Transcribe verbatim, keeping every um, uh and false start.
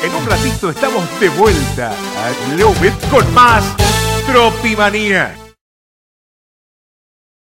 En un ratito estamos de vuelta a Love It con más Tropimanía.